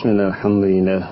Bismillah, alhamdulillah.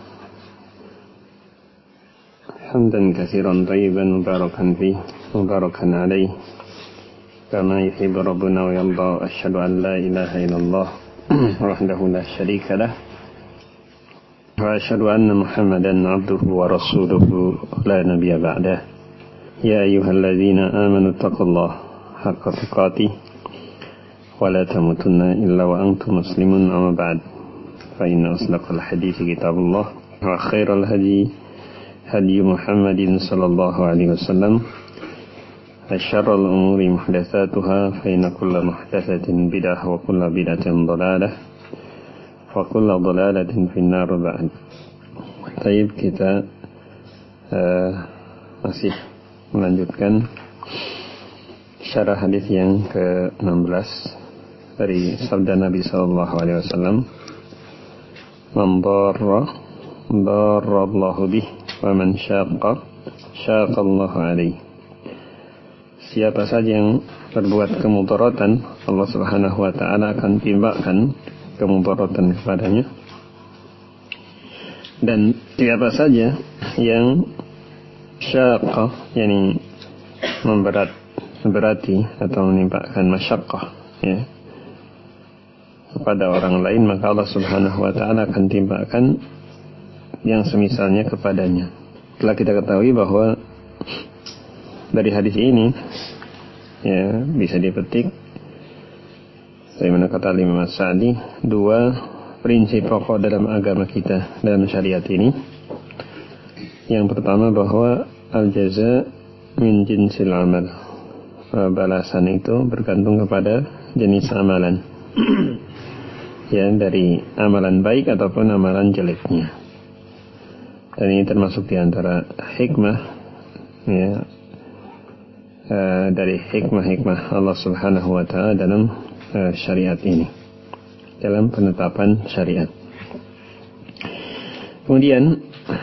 Hamdan katsiran tayyiban mubarakan fi mubarakan alaih kama yuhibbu rabbuna wa yarda. Asyhadu an la ilaha illallah wahdahu la syarika lah wa asyhadu anna Muhammadan abduhu wa rasuluhu la nabiyya ba'dah. Ya ayyuhalladzina amanu taqullaha haqqa tuqatih wa la tamutunna illa wa antum muslimun. Amma ba'd. Fa inna asdaqal hadiits kitabullah wa khairal hadi hadi Muhammadin sallallahu alaihi wasallam. Wa syarrul umuri muhdatsatuha fa inna kulla muhdatsatin bid'ah wa kulla bid'atin dhalalah wa kulla dhalalatin fin-nar. Ba'd. Baik, kita masih melanjutkan syarah hadis yang ke-16 dari sabda Nabi sallallahu alaihi wasallam. Man darrallahu bih wa man syaqallahu alaih. Siapa saja yang berbuat kemudaratan, Allah Subhanahu wa taala akan timpakan kemudaratan kepadanya. Dan siapa saja yang syaqqa, yakni memberati atau menimpakan masyaqqah, ya, kepada orang lain, maka Allah Subhanahu wa taala akan timpakan yang semisalnya kepadanya. Telah kita ketahui bahwa dari hadis ini, ya, bisa dipetik bagaimana kata Imam As-Sa'di, dua prinsip pokok dalam agama kita, dalam syariat ini. Yang pertama bahwa al-jaza min jinsil amal, balasan itu bergantung kepada jenis amalan. Ya, dari amalan baik ataupun amalan jeleknya. Dan ini termasuk diantara hikmah, ya, dari hikmah-hikmah Allah Subhanahu wa ta'ala dalam syariat ini, dalam penetapan syariat. Kemudian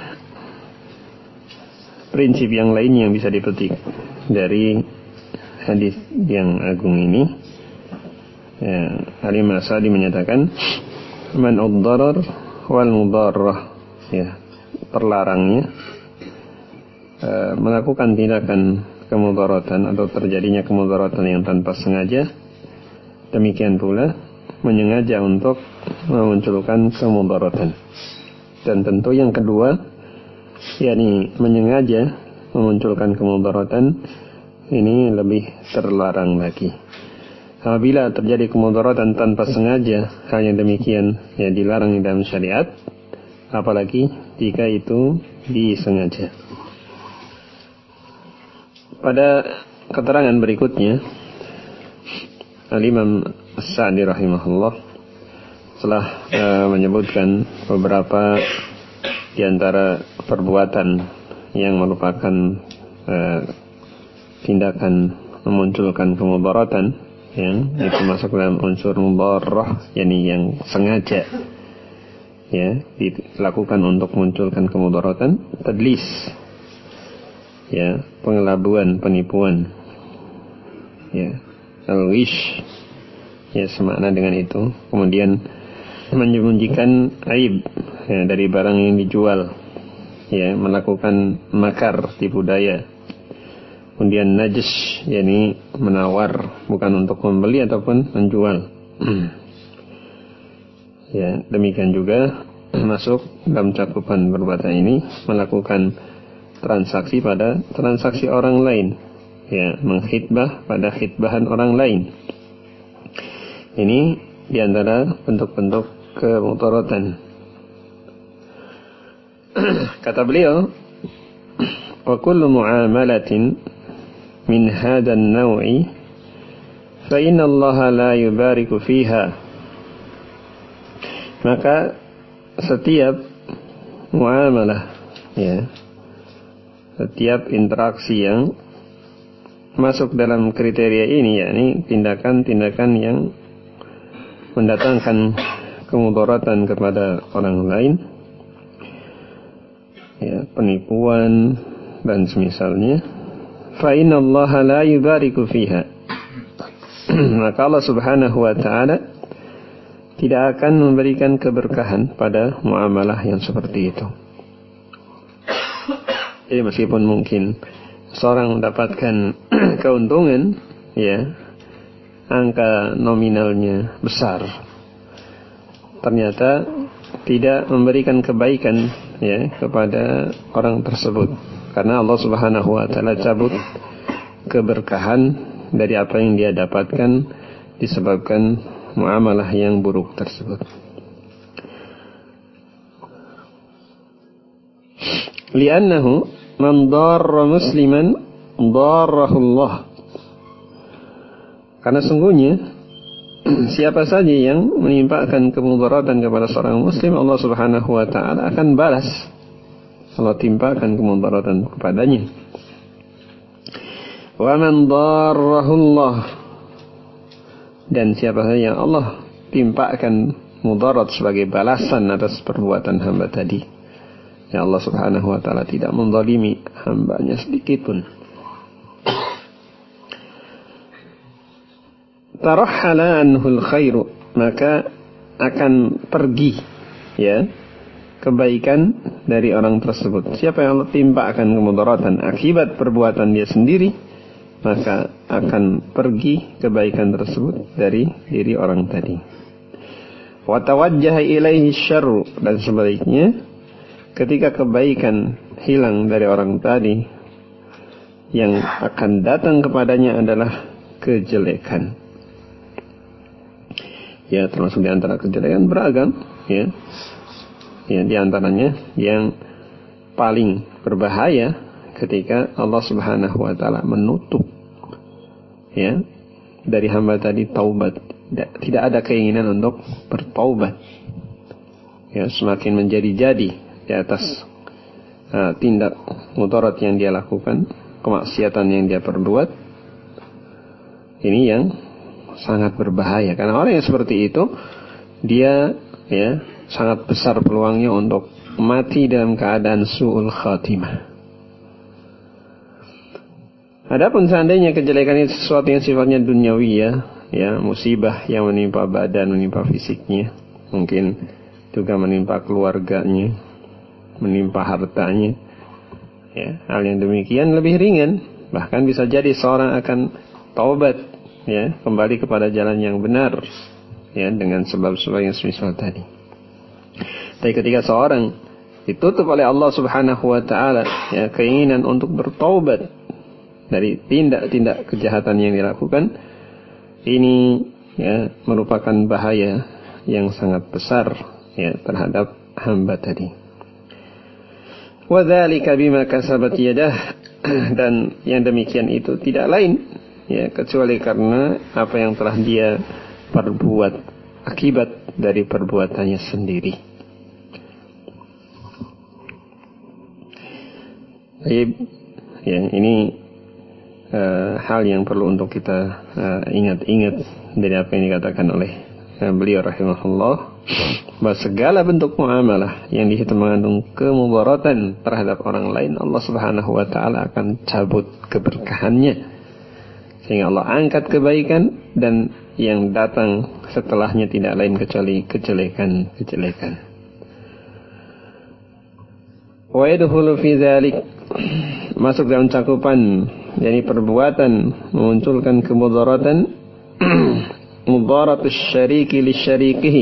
prinsip yang lain yang bisa dipetik dari hadis yang agung ini, ya, Imam As-Sa'di menyatakan man ad-darar wal mudarrah, ya, terlarangnya melakukan tindakan kemudaratan atau terjadinya kemudaratan yang tanpa sengaja, demikian pula menyengaja untuk memunculkan kemudaratan. Dan tentu yang kedua, yakni menyengaja memunculkan kemudaratan, ini lebih terlarang lagi. Apabila terjadi kemudaratan tanpa sengaja, hal yang demikian, ya, dilarang di dalam syariat, apalagi jika itu disengaja. Pada keterangan berikutnya, Al-Imam As-Sa'di rahimahullah telah menyebutkan beberapa di antara perbuatan yang merupakan tindakan memunculkan kemudaratan, yang itu masuk dalam unsur mudarrah, yakni yang sengaja, ya, dilakukan untuk memunculkan kemudaratan. Tadlis, ya, pengelabuan, penipuan, ya, al-ghish, ya, semakna dengan itu. Kemudian menyembunyikan aib, ya, dari barang yang dijual, ya, melakukan makar, tipu daya. Kemudian najis, yakni menawar bukan untuk membeli ataupun menjual. Ya, demikian juga masuk dalam cakupan perbuatan ini melakukan transaksi pada transaksi orang lain, ya, mengkhitbah pada khitbahan orang lain. Ini diantara bentuk-bentuk kemudaratan. Kata beliau, wa kullu muamalatin min hadan naw'i fa inna Allah la yubariku fiha. Maka setiap muamalah, ya, setiap interaksi yang masuk dalam kriteria ini, yakni tindakan-tindakan yang mendatangkan kemudaratan kepada orang lain, ya, penipuan dan semisalnya, fa inna Allah la yubariku fiha. Maka Allah Subhanahu wa ta'ala tidak akan memberikan keberkahan pada muamalah yang seperti itu. Jadi meskipun mungkin seorang mendapatkan keuntungan, ya, angka nominalnya besar, ternyata tidak memberikan kebaikan, ya, kepada orang tersebut, karena Allah Subhanahu wa taala cabut keberkahan dari apa yang dia dapatkan disebabkan muamalah yang buruk tersebut. Li'annahu man darra musliman darrahu Allah. Karena sungguhnya siapa saja yang menimpakan kemudaratan kepada seorang muslim, Allah Subhanahu wa taala akan balas. Allah timpakan kemudaratan kepadanya. Wa man darrahu Allah, dan siapa saja yang Allah timpakan mudarat sebagai balasan atas perbuatan hamba tadi, ya Allah Subhanahu wa taala tidak menzalimi hambanya sedikit pun. Tarahhala anhul khairu, maka akan pergi, ya, kebaikan dari orang tersebut. Siapa yang Allah timpakan kemudaratan akibat perbuatan dia sendiri, maka akan pergi kebaikan tersebut dari diri orang tadi. Wa tawajjaha ilaihi syarru, dan sebaliknya ketika kebaikan hilang dari orang tadi, yang akan datang kepadanya adalah kejelekan. Ya, termasuk di antara kejelekan beragam, ya. Ya, di antaranya yang paling berbahaya ketika Allah Subhanahu wa taala menutup, ya, dari hamba tadi taubat. Tidak ada keinginan untuk bertaubat. Ya, semakin menjadi-jadi di atas tindak mudarat yang dia lakukan, kemaksiatan yang dia perbuat. Ini yang sangat berbahaya, karena orang yang seperti itu dia, ya, sangat besar peluangnya untuk mati dalam keadaan su'ul khatimah. Adapun seandainya kejelekan itu sesuatu yang sifatnya duniawi, ya, musibah yang menimpa badan, menimpa fisiknya, mungkin juga menimpa keluarganya, menimpa hartanya, ya, hal yang demikian lebih ringan. Bahkan bisa jadi seorang akan taubat, ya, kembali kepada jalan yang benar, ya, dengan sebab-sebab yang semisal tadi. Tapi ketika seorang ditutup oleh Allah Subhanahu wa taala, ya, keinginan untuk bertaubat dari tindak-tindak kejahatan yang dilakukan, ini, ya, merupakan bahaya yang sangat besar, ya, terhadap hamba tadi. Wa dzalika bima kasabat yadah, dan yang demikian itu tidak lain, ya, kecuali karena apa yang telah dia perbuat akibat dari perbuatannya sendiri. Ya, ini hal yang perlu untuk kita ingat-ingat dari apa yang dikatakan oleh beliau rahimahullah, bahwa segala bentuk muamalah yang dihitung mengandung kemudaratan terhadap orang lain, Allah Subhanahu wa taala akan cabut keberkahannya, sehingga Allah angkat kebaikan, dan yang datang setelahnya tidak lain kecuali kejelekan. Wa yadkhulu fi dzalik, masuk dalam cakupan yakni perbuatan memunculkan kemudaratan mudaratus syariki lisyarikihi,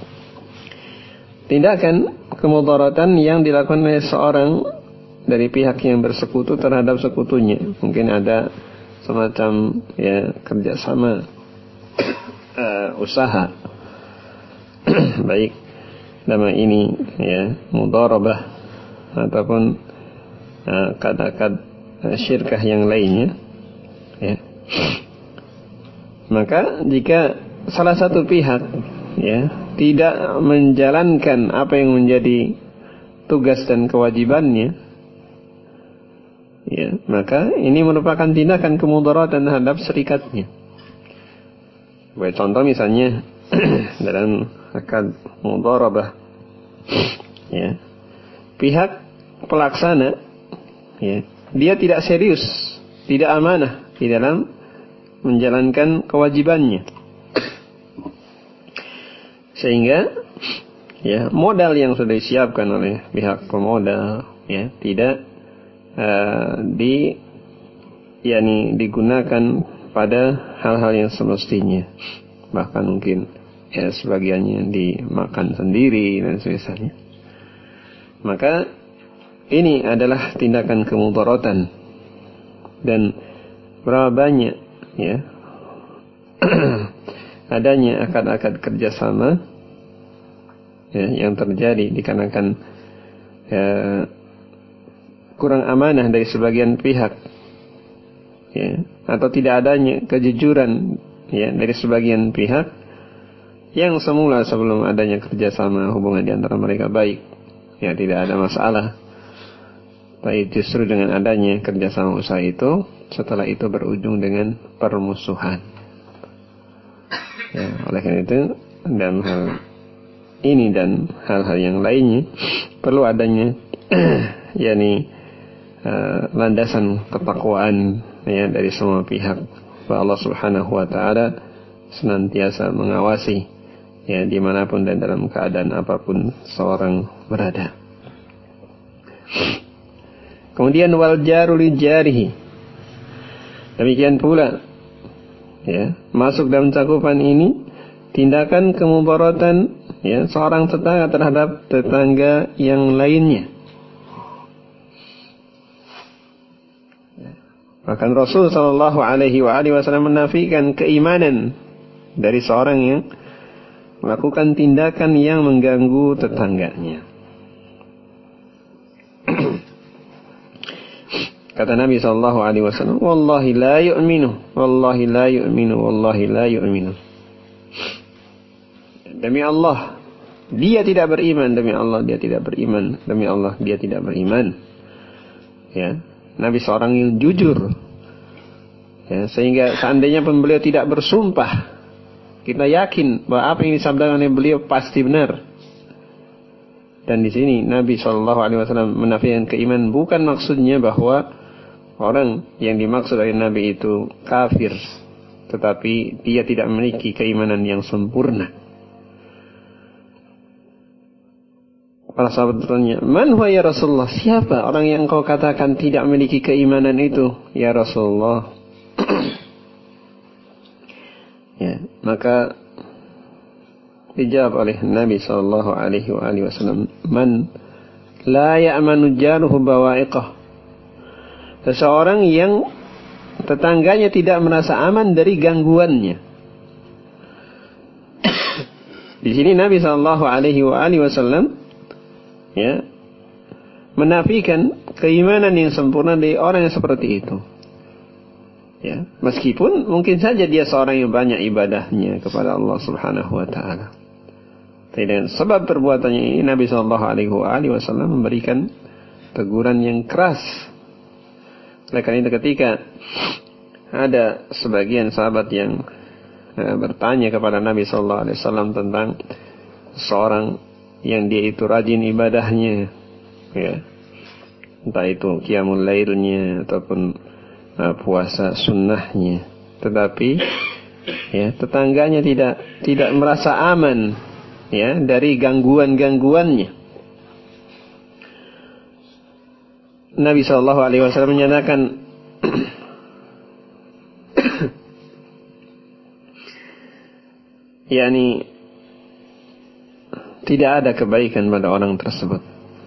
tindakan kemudaratan yang dilakukan oleh seorang dari pihak yang bersekutu terhadap sekutunya. Mungkin ada semacam, ya, kerjasama usaha baik nama ini, ya, mudharabah ataupun kata-kata syirkah yang lainnya, ya. Maka jika salah satu pihak, ya, tidak menjalankan apa yang menjadi tugas dan kewajibannya, ya, maka ini merupakan tindakan kemudaratan terhadap serikatnya. Sebagai contoh misalnya dalam akad mudharabah, ya, pihak pelaksana, ya, dia tidak serius, tidak amanah di dalam menjalankan kewajibannya, Sehingga ya modal yang sudah disiapkan oleh pihak pemodal ya tidak digunakan pada hal-hal yang semestinya, bahkan mungkin ya sebagiannya dimakan sendiri dan sebagainya. Maka ini adalah tindakan kemudaratan, dan berapa banyak ya adanya akad-akad kerjasama ya, yang terjadi dikarenakan kurang amanah dari sebagian pihak ya, atau tidak adanya kejujuran ya dari sebagian pihak yang semula sebelum adanya kerjasama hubungan di antara mereka baik ya, tidak ada masalah. Tapi justru dengan adanya kerjasama usaha itu, setelah itu berujung dengan permusuhan ya. Oleh karena itu dalam hal ini dan hal-hal yang lainnya perlu adanya landasan ketakwaan ya dari semua pihak, bahwa Allah Subhanahu wa taala senantiasa mengawasi ya dimanapun dan dalam keadaan apapun seorang berada. Kemudian wal jaru li jarihi, demikian pula ya masuk dalam cakupan ini tindakan kemudaratan ya seorang tetangga terhadap tetangga yang lainnya. Bahkan Rasul sallallahu alaihi wasallam menafikan keimanan dari seorang yang melakukan tindakan yang mengganggu tetangganya. Kata Nabi sallallahu alaihi wasallam, "Wallahi la yu'minu, wallahi la yu'minu, wallahi la yu'minu." Demi Allah, dia tidak beriman. Demi Allah, dia tidak beriman. Demi Allah, dia tidak beriman. Ya, Nabi seorang yang jujur. Ya, sehingga seandainya pun beliau tidak bersumpah, kita yakin bahwa apa yang disabdakan oleh beliau pasti benar. Dan di sini Nabi SAW menafikan keimanan, bukan maksudnya bahwa orang yang dimaksud oleh Nabi itu kafir, tetapi dia tidak memiliki keimanan yang sempurna. Para sahabat bertanya, "Man huwa ya Rasulullah?" Siapa orang yang kau katakan tidak memiliki keimanan itu, ya Rasulullah? Ya, maka dijawab oleh Nabi sallallahu alaihi wasallam, "Man la ya'manu jaruhu bawa'iqah." Seseorang yang tetangganya tidak merasa aman dari gangguannya. Di sini Nabi sallallahu alaihi wasallam ya menafikan keimanan yang sempurna dari orang yang seperti itu. Ya, meskipun mungkin saja dia seorang yang banyak ibadahnya kepada Allah Subhanahu wa taala. Tapi dengan sebab perbuatannya ini Nabi sallallahu alaihi wasallam memberikan teguran yang keras. Oleh karena itu ketika ada sebagian sahabat yang bertanya kepada Nabi sallallahu alaihi wasallam tentang seorang yang dia itu rajin ibadahnya ya, entah itu qiyamul lailnya ataupun puasa sunnahnya, tetapi ya tetangganya tidak merasa aman ya dari gangguannya. Nabi sallallahu alaihi wasallam menyatakan yakni tidak ada kebaikan pada orang tersebut.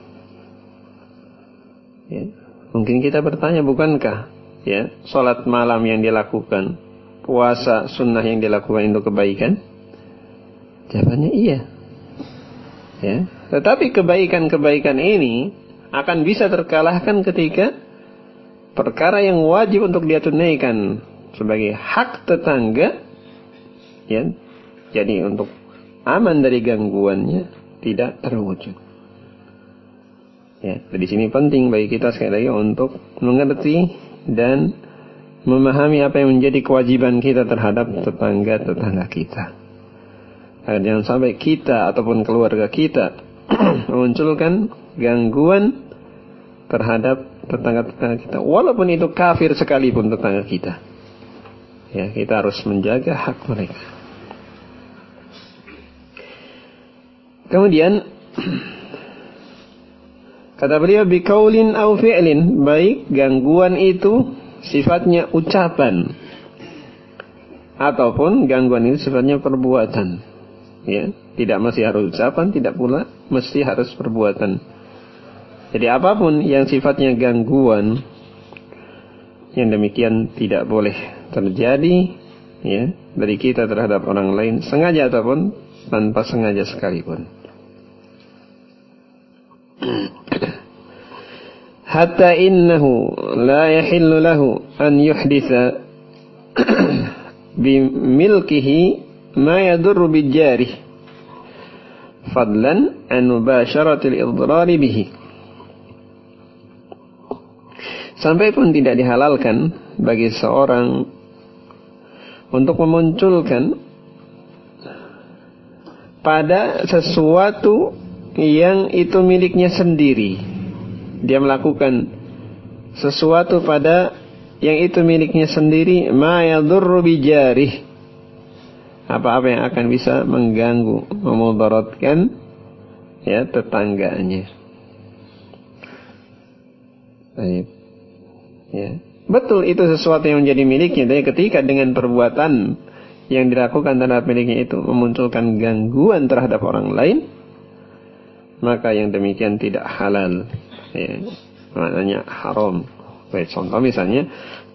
Ya, mungkin kita bertanya, bukankah ya salat malam yang dilakukan, puasa sunnah yang dilakukan itu kebaikan? Jawabannya iya. Ya, tetapi kebaikan-kebaikan ini akan bisa terkalahkan ketika perkara yang wajib untuk dia tunaikan sebagai hak tetangga ya, jadi untuk aman dari gangguannya tidak terwujud. Ya, di sini penting bagi kita sekali lagi untuk mengerti dan memahami apa yang menjadi kewajiban kita terhadap tetangga-tetangga kita. Agar jangan sampai kita ataupun keluarga kita memunculkan gangguan terhadap tetangga-tetangga kita, walaupun itu kafir sekalipun tetangga kita. Ya, kita harus menjaga hak mereka. Kemudian kata beliau biqaulin au fi'lin, baik gangguan itu sifatnya ucapan ataupun gangguan itu sifatnya perbuatan. Ya, tidak mesti harus ucapan, tidak pula mesti harus perbuatan. Jadi apapun yang sifatnya gangguan, yang demikian tidak boleh terjadi, ya, dari kita terhadap orang lain, sengaja ataupun tanpa sengaja sekalipun. Hatta innahu la yahillu lahu an yuhditha bimilkihi ma yadurru bijarih fadlan an mubasharatil idrari bihi. Sampai pun tidak dihalalkan bagi seorang untuk memunculkan pada sesuatu yang itu miliknya sendiri. Dia melakukan sesuatu pada yang itu miliknya sendiri, ma yadurru bijarih, apa-apa yang akan bisa mengganggu, memudaratkan, ya, tetangganya. Baik. Ya. Betul itu sesuatu yang menjadi miliknya, tapi ketika dengan perbuatan yang dilakukan terhadap miliknya itu memunculkan gangguan terhadap orang lain, maka yang demikian tidak halal. Ya, maknanya haram. Baik, contoh misalnya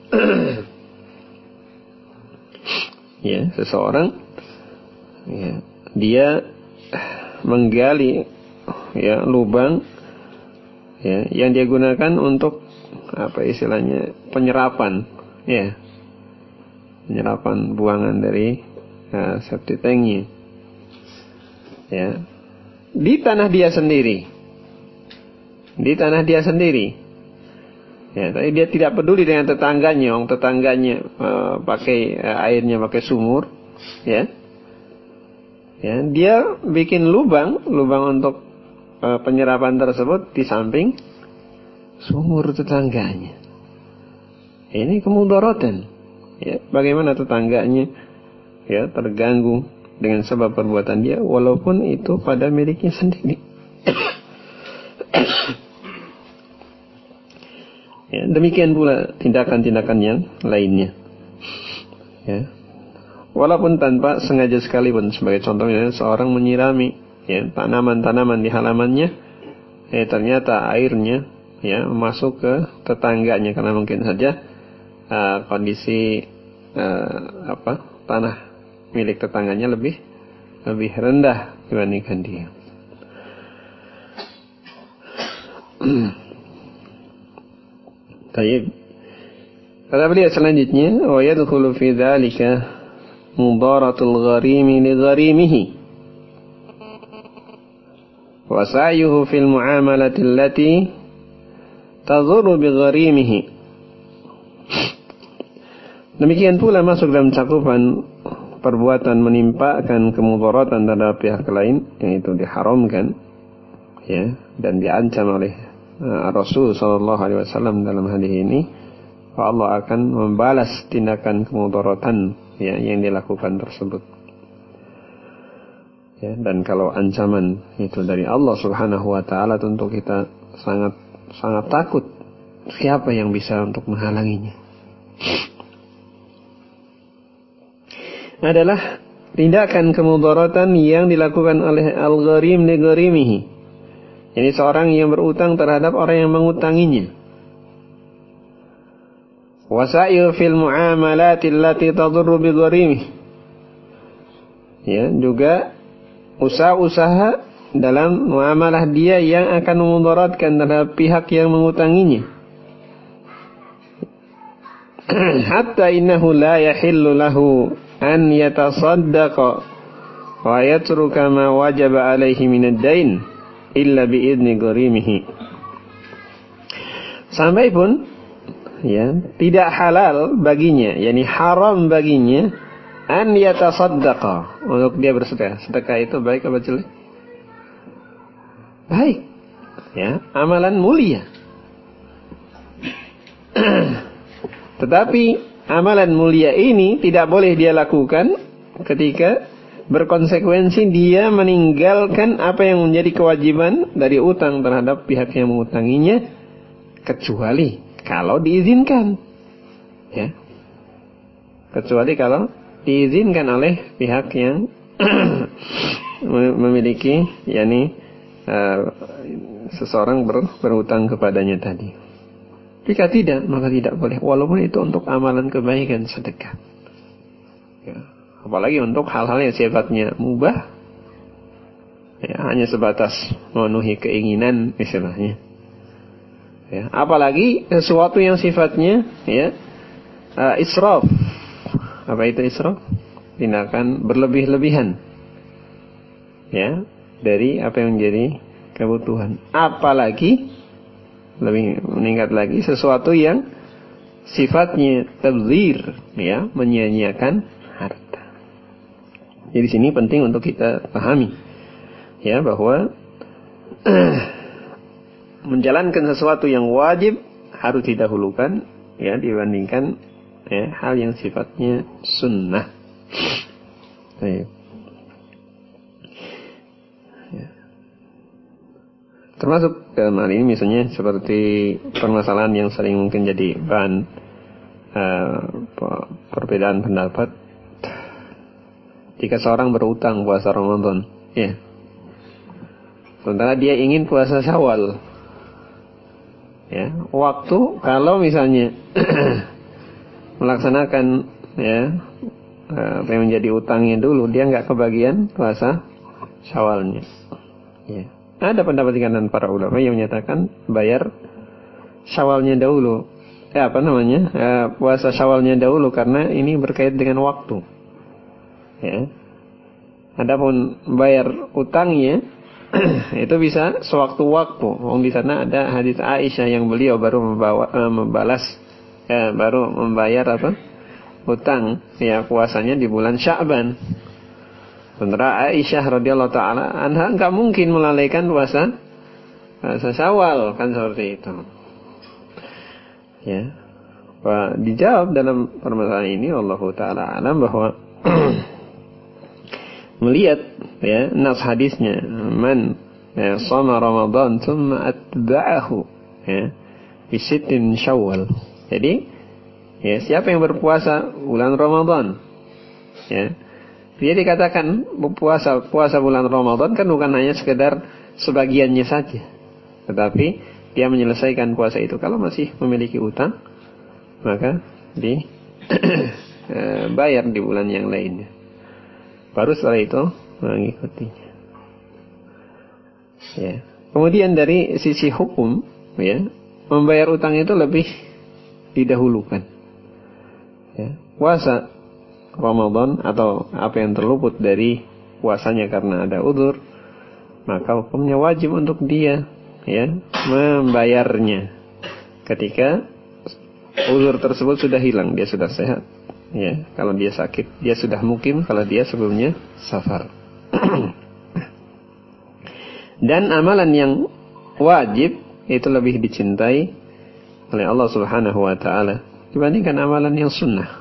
ya, seseorang, ya, dia menggali, ya, lubang, ya, yang dia gunakan untuk apa istilahnya, penyerapan, ya, penyerapan buangan dari septic tanknya, ya, di tanah dia sendiri. Di tanah dia sendiri, ya, tapi dia tidak peduli dengan tetangganya. Orang tetangganya pakai airnya pakai sumur, ya, ya, dia bikin lubang untuk penyerapan tersebut di samping sumur tetangganya. Ini kemudaratan, ya, bagaimana tetangganya, ya, terganggu dengan sebab perbuatan dia, walaupun itu pada miliknya sendiri. Ya, demikian pula tindakan-tindakan yang lainnya, ya, walaupun tanpa sengaja sekalipun. Sebagai contohnya, seorang menyirami, ya, tanaman-tanaman di halamannya, ya, ternyata airnya, ya, masuk ke tetangganya karena mungkin saja kondisi tanah milik tetangganya lebih rendah dibandingkan dia. Baik. Kata beliau selanjutnya, wa yadkhulu fi dzalika mudaratul gharimi li gharimihi wa sa'yuhu fil muamalati allati tadhurru bi gharimihi. Demikian pula masuk dalam cakupan perbuatan menimpakan kemudaratan terhadap pihak lain, yang itu diharamkan, ya, dan diancam oleh Rasul sallallahu alaihi wasallam dalam hadis ini, Allah akan membalas tindakan kemudaratan, ya, yang dilakukan tersebut. Ya, dan kalau ancaman itu dari Allah Subhanahu wa taala, tentu kita sangat takut. Siapa yang bisa untuk menghalanginya? Adalah tindakan kemudaratan yang dilakukan oleh al-gharim li gharimihi. Ini seorang yang berutang terhadap orang yang mengutanginya. Wasa'yu fil muamalati allati tadurru bi gharimihi. Ya, juga usaha-usaha dalam muamalah dia yang akan memudaratkan terhadap pihak yang mengutanginya. Hatta innahu la yahillu lahu an yatasaddaqa wa yatruka ma wajaba alaihi minad dain illa biidni gharimihi. Sampai pun, ya, tidak halal baginya, yakni haram baginya, an yatasaddaqa, untuk dia bersedekah. Sedekah itu baik apa jelek? Baik, ya, amalan mulia. Tetapi amalan mulia ini tidak boleh dia lakukan ketika berkonsekuensi dia meninggalkan apa yang menjadi kewajiban dari utang terhadap pihak yang mengutanginya, kecuali kalau diizinkan, ya. Kecuali kalau diizinkan oleh pihak yang memiliki, yakni seseorang berhutang kepadanya tadi. Jika tidak, maka tidak boleh, walaupun itu untuk amalan kebaikan sedekah. Ya. Apalagi untuk hal-hal yang sifatnya mubah, ya, hanya sebatas memenuhi keinginan istilahnya. Ya. Apalagi sesuatu yang sifatnya, ya, israf. Apa itu israf? Tindakan berlebih-lebihan, ya, dari apa yang menjadi kebutuhan. Apalagi lebih meningkat lagi sesuatu yang sifatnya tabdzir, ya, menyia-nyiakan harta. Jadi di sini penting untuk kita pahami, ya, bahwa menjalankan sesuatu yang wajib harus didahulukan, ya, dibandingkan, ya, hal yang sifatnya sunnah. Baik. Termasuk dalam hal ini misalnya seperti permasalahan yang sering mungkin jadi bahan perbedaan pendapat. Jika seorang berutang puasa Ramadan, ya, sementara dia ingin puasa Syawal, ya, waktu kalau misalnya melaksanakan, ya, apa yang menjadi utangnya dulu, dia nggak kebagian puasa Syawalnya, ya. Ada pendapat di kalangan para ulama yang menyatakan bayar Syawalnya dahulu. Puasa Syawalnya dahulu karena ini berkait dengan waktu. Ya. Adapun bayar utangnya itu bisa sewaktu-waktu. Di sana ada hadis Aisyah yang beliau baru baru membayar utang, ya, puasanya di bulan Sya'ban. Sementara Aisyah radhiyallahu taala anha enggak mungkin melalaikan puasa Syawal, kan seperti itu. Ya. Dijawab dalam permasalahan ini Allah taala alam bahwa melihat, ya, nas hadisnya, man, ya, shoma Ramadan thumma atba'ahu, ya, bi sittin Syawal. Jadi, ya, siapa yang berpuasa bulan Ramadan, ya, dia dikatakan puasa bulan Ramadan kan bukan hanya sekedar sebagiannya saja, tetapi dia menyelesaikan puasa itu. Kalau masih memiliki utang, maka bayar di bulan yang lainnya. Baru setelah itu mengikutinya. Ya. Kemudian dari sisi hukum, ya, membayar utang itu lebih didahulukan. Ya. Puasa Ramadan atau apa yang terluput dari puasanya karena ada udzur, maka hukumnya wajib untuk dia, ya, membayarnya ketika udzur tersebut sudah hilang, dia sudah sehat, ya. Kalau dia sakit, dia sudah mukim, kalau dia sebelumnya safar. Dan amalan yang wajib itu lebih dicintai oleh Allah Subhanahu wa taala dibandingkan amalan yang sunnah.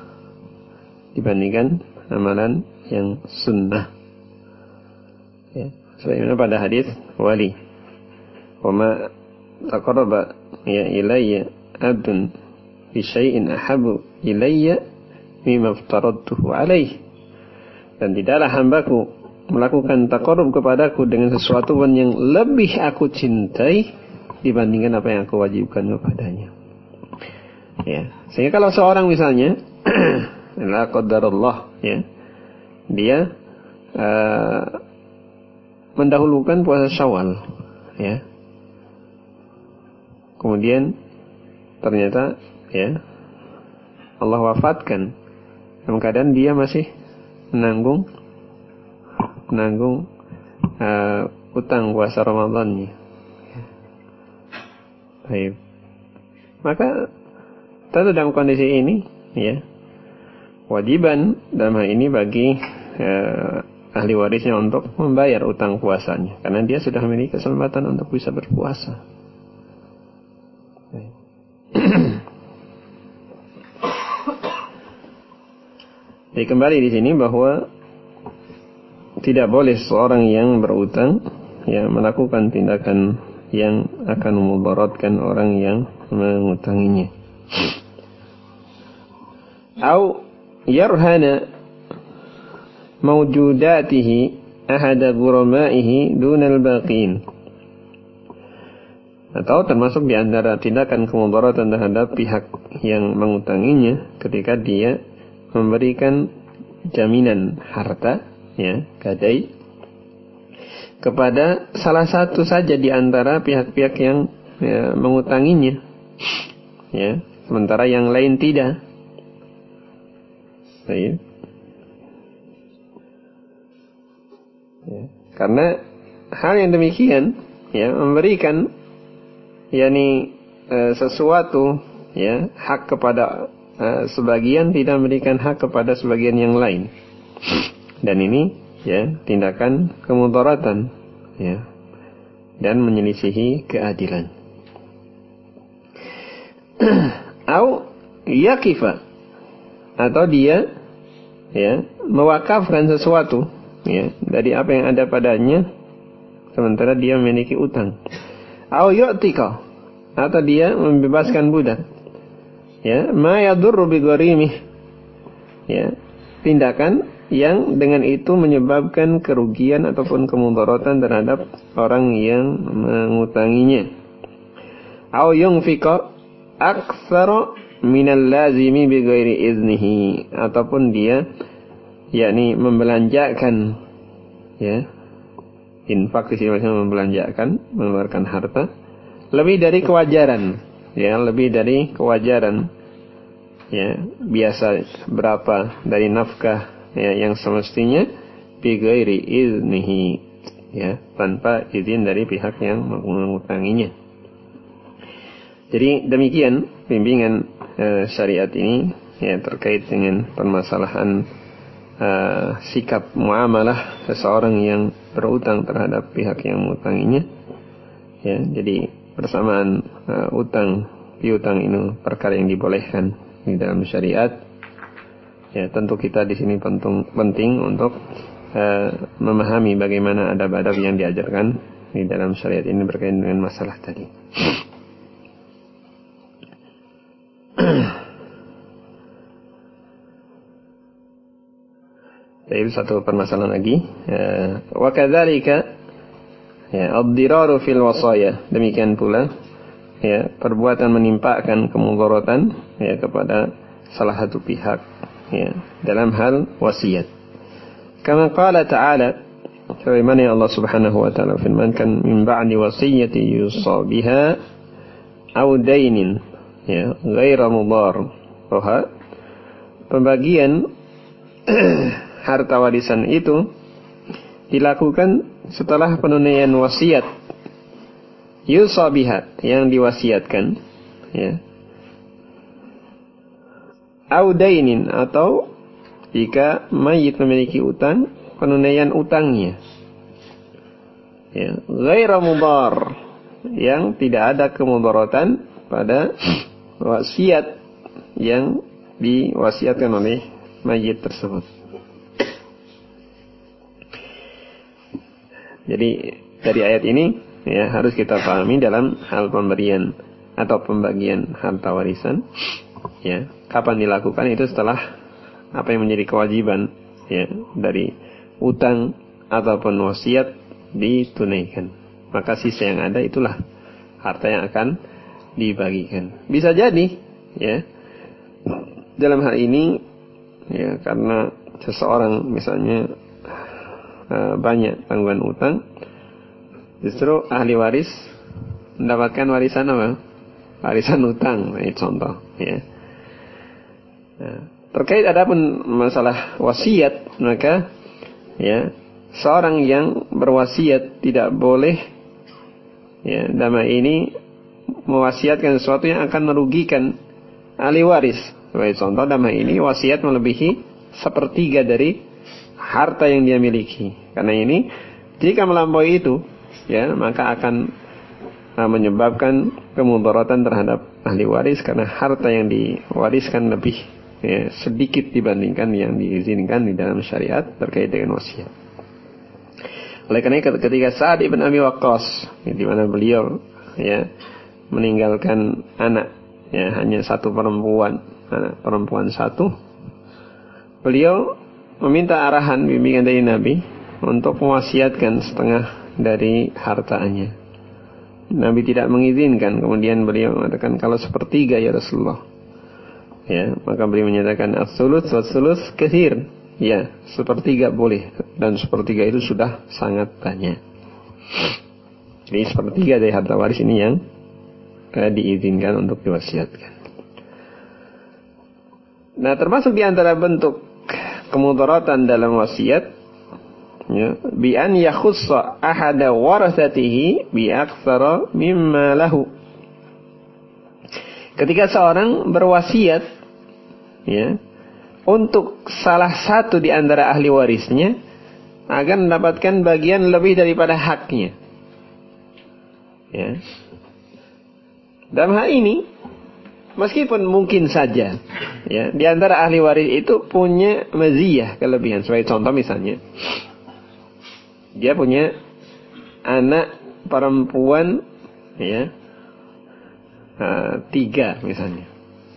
Ya. Sebagaimana pada hadis wali, wa ma taqarraba ya ilayya abdun bi syai'in ahabbu ilayya mimma aftaradtuhu alaih. Dan tidaklah hambaku melakukan taqarrub kepadaku dengan sesuatu yang lebih aku cintai dibandingkan apa yang aku wajibkan kepadanya. Ya. Sehingga kalau seorang misalnya la qadarullah, ya, dia mendahulukan puasa Syawal, ya, kemudian ternyata, ya, Allah wafatkan dalam keadaan dia masih menanggung utang puasa Ramadannya. Baik. Maka tentu dalam kondisi ini, ya, wajiban dalam hal ini bagi ahli warisnya untuk membayar utang puasanya, karena dia sudah memiliki kesempatan untuk bisa berpuasa. Jadi kembali di sini bahwa tidak boleh seorang yang berutang ya melakukan tindakan yang akan memudaratkan orang yang mengutanginya. Au yarhana mawjudatihi ahada ghuramaihi dunal baqin. Atau termasuk di antara tindakan kemudaratan terhadap pihak yang mengutanginya ketika dia memberikan jaminan harta ya, gadai kepada salah satu saja di antara pihak-pihak yang ya, mengutanginya ya, sementara yang lain tidak. Baik. Ya, karena hal yang demikian ya memberikan yakni sesuatu ya hak kepada sebagian, tidak memberikan hak kepada sebagian yang lain. Dan ini ya tindakan kemudaratan ya dan menyelisihi keadilan. Au yaqifa, atau dia ya mewakafkan sesuatu ya dari apa yang ada padanya sementara dia memiliki utang. Au yu'tika, atau dia membebaskan budak ya ma yadurru bi gharimih ya, tindakan yang dengan itu menyebabkan kerugian ataupun kemudaratan terhadap orang yang mengutanginya. Au yunfika aktsara minal lazimi bi ghairi iznihi, ataupun dia yakni membelanjakan ya, infak di sini maksudnya membelanjakan, mengeluarkan harta lebih dari kewajaran ya, lebih dari kewajaran ya, biasa berapa dari nafkah ya, yang semestinya bi ghairi iznihi ya, tanpa izin dari pihak yang mengutanginya. Jadi demikian bimbingan syariat ini ya terkait dengan permasalahan sikap muamalah seseorang yang berutang terhadap pihak yang mengutanginya ya. Jadi persamaan utang piutang ini perkara yang dibolehkan di dalam syariat ya. Tentu kita di sini penting untuk memahami bagaimana adab-adab yang diajarkan di dalam syariat ini berkaitan dengan masalah tadi. Jadi satu permasalahan lagi. Wa kadzalika ya ad-diraru fil wasaya. Demikian pula ya perbuatan menimpakan kemudaratan ya kepada salah satu pihak ya dalam hal wasiat. Kama qala ta'ala, sebagaimana yang Allah Subhanahu wa taala firmankan, min ba'di wasiyati yusa biha aw dainin ya ghaira mudar. Pembagian harta warisan itu dilakukan setelah penunaian wasiat yusabiha, yang diwasiatkan ya, audainin, atau jika mayit memiliki utang, penunaian utangnya ya, ghaira mudar, yang tidak ada kemudaratan pada wasiat yang diwasiatkan oleh mayit tersebut. Jadi dari ayat ini ya harus kita pahami dalam hal pemberian atau pembagian harta warisan ya, kapan dilakukan itu setelah apa yang menjadi kewajiban ya dari utang ataupun wasiat ditunaikan. Maka sisa yang ada itulah harta yang akan dibagikan. Bisa jadi ya dalam hal ini ya karena seseorang misalnya banyak tanggungan utang, justru ahli waris mendapatkan warisan apa? Warisan utang, ini contoh ya. Nah, terkait adapun masalah wasiat, maka ya seorang yang berwasiat tidak boleh ya dalam ini mewasiatkan sesuatu yang akan merugikan ahli waris. Sebagai contoh, dalam ini wasiat melebihi sepertiga dari harta yang dia miliki. Karena ini jika melampaui itu ya, maka akan menyebabkan kemudaratan terhadap ahli waris, karena harta yang diwariskan lebih ya, sedikit dibandingkan yang diizinkan di dalam syariat terkait dengan wasiat. Oleh karena ketika Sa'ad ibn Abi Waqqas, di mana beliau ya meninggalkan anak, ya hanya satu perempuan, anak perempuan satu, beliau meminta arahan bimbingan dari Nabi untuk mewasiatkan setengah dari hartanya. Nabi tidak mengizinkan. Kemudian beliau mengatakan, kalau sepertiga ya Rasulullah. Ya, maka beliau menyatakan as-sulus was-sulus katsir. Ya, sepertiga boleh, dan sepertiga itu sudah sangat banyak. Jadi sepertiga dari harta waris ini yang diizinkan untuk diwasiatkan. Nah, termasuk di antara bentuk kemudaratan dalam wasiat, ya, bi an yakhussa ahada warathatihi bi aktsara mimma lahu. Ketika seorang berwasiat, ya, untuk salah satu di antara ahli warisnya agar mendapatkan bagian lebih daripada haknya. Ya. Dalam hal ini, meskipun mungkin saja, ya, di antara ahli waris itu punya maziyah, kelebihan. Sebagai contoh misalnya, dia punya anak perempuan, ya, 3 misalnya.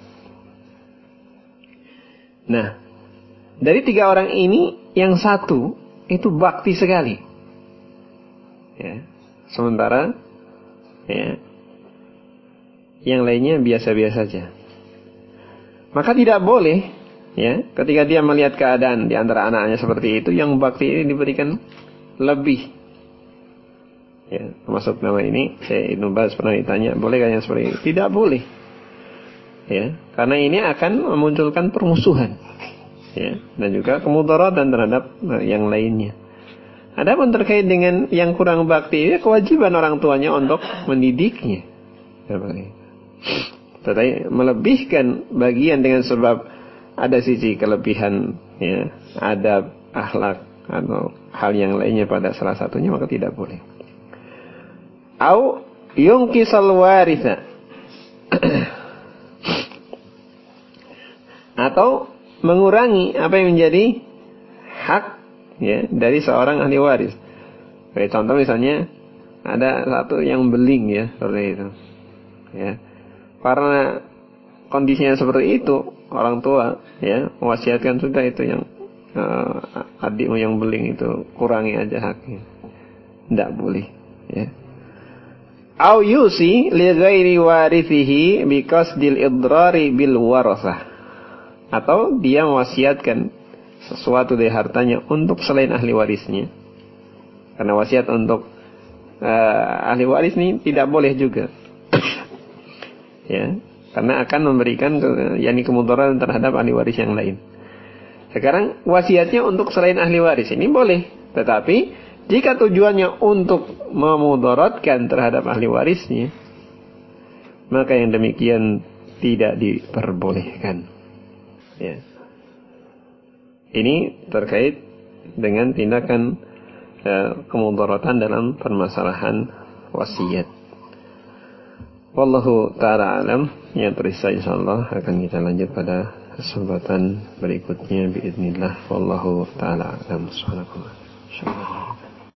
Nah, dari 3 orang ini, yang satu itu bakti sekali, ya. Sementara, ya, yang lainnya biasa-biasa saja. Maka tidak boleh, ya, ketika dia melihat keadaan di antara anaknya seperti itu, yang bakti ini diberikan lebih. Ya, termasuk nama ini, saya Ibnu Baz pernah ditanya, bolehkah yang seperti ini? Tidak boleh. Ya, karena ini akan memunculkan permusuhan, ya, dan juga kemudaratan terhadap yang lainnya. Adapun terkait dengan yang kurang bakti, ya, kewajiban orang tuanya untuk mendidiknya. Tetapi melebihkan bagian dengan sebab ada sisi kelebihan, ya, adab, akhlak atau hal yang lainnya pada salah satunya, maka tidak boleh. Au yungkisal waritha, atau mengurangi apa yang menjadi hak, ya, dari seorang ahli waris. Sebagai contoh misalnya ada satu yang beling, ya, seperti itu, ya. Karena kondisinya seperti itu, orang tua, ya, mewasiatkan sudah itu yang adikmu yang beling itu kurangi aja haknya. Tidak boleh, ya. Au yusi li ghairi warithihi bi qasdil idrari bil warasah, atau dia mewasiatkan sesuatu dari hartanya untuk selain ahli warisnya. Karena wasiat untuk ahli waris ini tidak boleh juga. Ya, karena akan memberikan kemudaratan terhadap ahli waris yang lain. Sekarang wasiatnya untuk selain ahli waris ini boleh, tetapi jika tujuannya untuk memudaratkan terhadap ahli warisnya, maka yang demikian tidak diperbolehkan. Ya. Ini terkait dengan tindakan kemudaratan dalam permasalahan wasiat. Wallahu ta'ala alam. Yang tersisa insyaallah akan kita lanjut pada kesempatan berikutnya biidznillah. Wallahu ta'ala alam. Subhanallah.